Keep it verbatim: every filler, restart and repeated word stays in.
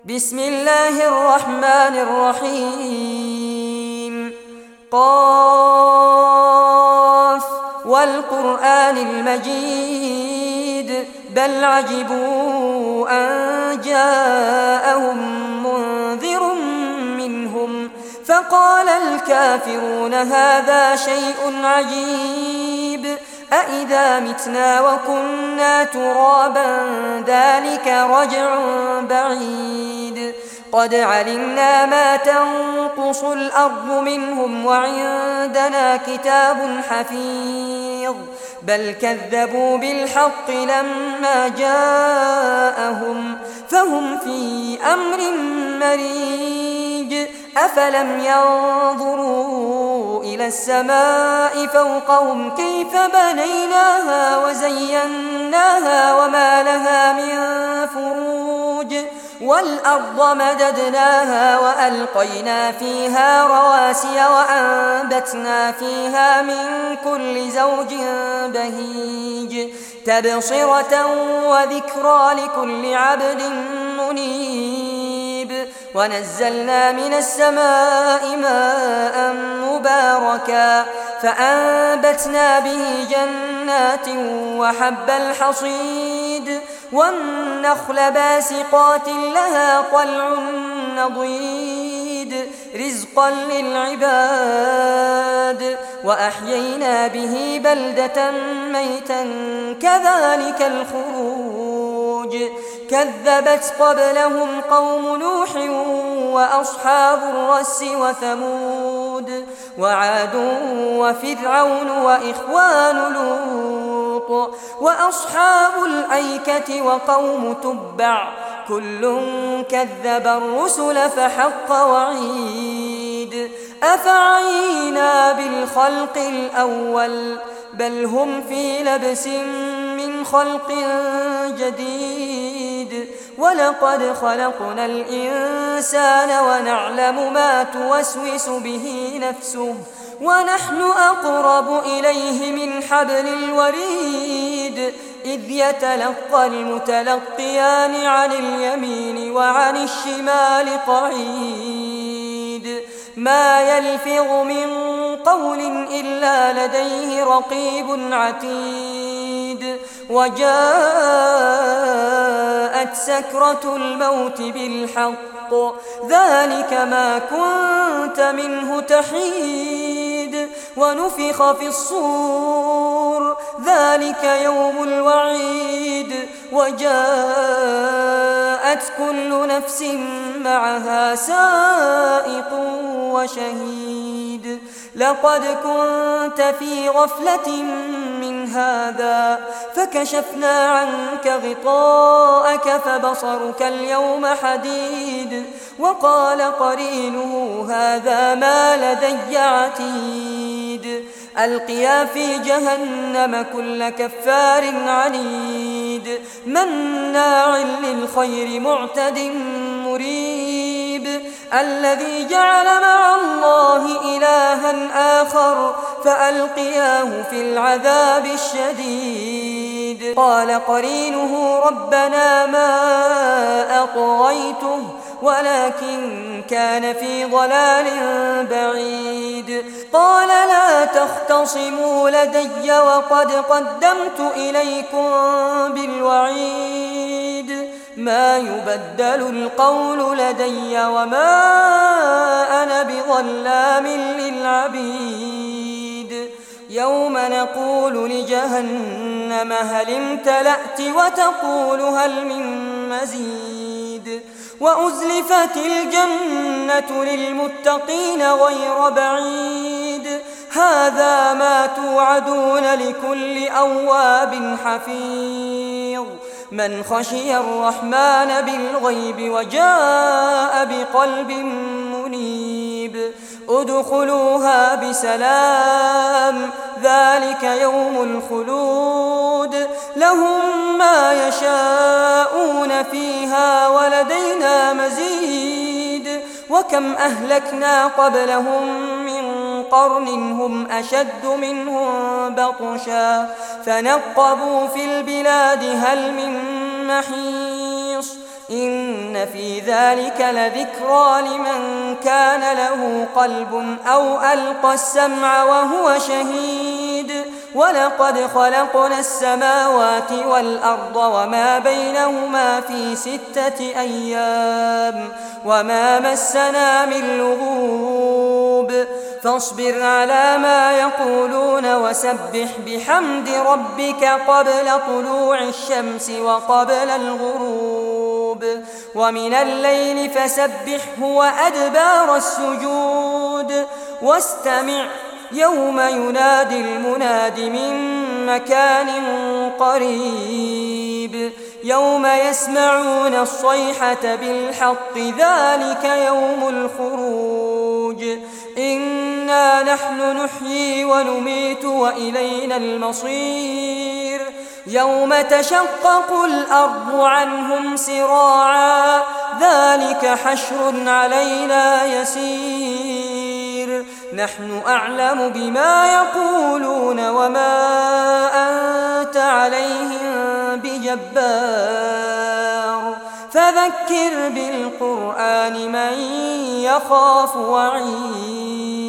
بسم الله الرحمن الرحيم. قاف والقرآن المجيد بل عجبوا أن جاءهم منذر منهم فقال الكافرون هذا شيء عجيب أإذا متنا وكنا ترابا ذلك رجع بعيد قد علمنا ما تنقص الأرض منهم وعندنا كتاب حفيظ بل كذبوا بالحق لما جاءهم فهم في أمر مريج أفلم ينظروا إلى السماء فوقهم كيف بنيناها وزيناها وما لها من فروج والأرض مددناها وألقينا فيها رواسي وأنبتنا فيها من كل زوج بهيج تبصرة وذكرى لكل عبد منيب ونزلنا من السماء ماء مباركا فأنبتنا به جنات وحب الحصيد والنخل باسقات لها طلع نضيد رزقا للعباد وأحيينا به بلدة ميتا كذلك الخروج كذبت قبلهم قوم نوح وأصحاب الرس وثمود وعاد وفرعون وإخوان لوط وأصحاب الأيكة وقوم تبع كل كذب الرسل فحق وعيد أفعينا بالخلق الأول بل هم في لبس من خلق جديد ولقد خلقنا الإنسان ونعلم ما توسوس به نفسه ونحن أقرب إليه من حبل الوريد إذ يتلقى المتلقيان عن اليمين وعن الشمال قعيد ما يلفظ من قول إلا لديه رقيب عتيد وجاءت سكرة الموت بالحق ذلك ما كنت منه تحيد ونفخ في الصور ذلك يوم الوعيد وجاءت كل نفس معها سائق وشهيد لقد كنت في غفلة من هذا فكشفنا عنك غطاءك فبصرك اليوم حديد وقال قرينه هذا ما لدي عتيد ألقيا في جهنم كل كفار عنيد مناع للخير معتد مريب الذي جعل مع الله إلها آخر فألقياه في العذاب الشديد قال قرينه ربنا ما أطغيته ولكن كان في ضلال بعيد قال لا تختصموا لدي وقد قدمت إليكم بالوعيد ما يبدل القول لدي وما أنا بظلام للعبيد يوم نقول لجهنم هل امتلأت وتقول هل من مزيد وأزلفت الجنة للمتقين غير بعيد هذا ما توعدون لكل أواب حفيظ من خشي الرحمن بالغيب وجاء بقلب منيب ادخلوها بسلام ذلك يوم الخلود لهم ما يشاءون فيها ولدينا مزيد وكم أهلكنا قبلهم من قرن هم أشد منهم بطشا فنقبوا في البلاد هل من محيص إن في ذلك لذكرى لمن كان له قلب أو ألقى السمع وهو شهيد ولقد خلقنا السماوات والأرض وما بينهما في ستة أيام وما مسنا من لغوب فاصبر على ما يقولون وسبح بحمد ربك قبل طلوع الشمس وقبل الغروب ومن الليل فسبحه وأدبار السجود واستمع يوم ينادي المناد من مكان قريب يوم يسمعون الصيحة بالحق ذلك يوم الخروج إنا نحن نحيي ونميت وإلينا المصير يوم تشقق الأرض عنهم سراعا ذلك حشر علينا يسير نحن أعلم بما يقولون وما أنت عليهم بجبار فذكر بالقرآن من يخاف وعيد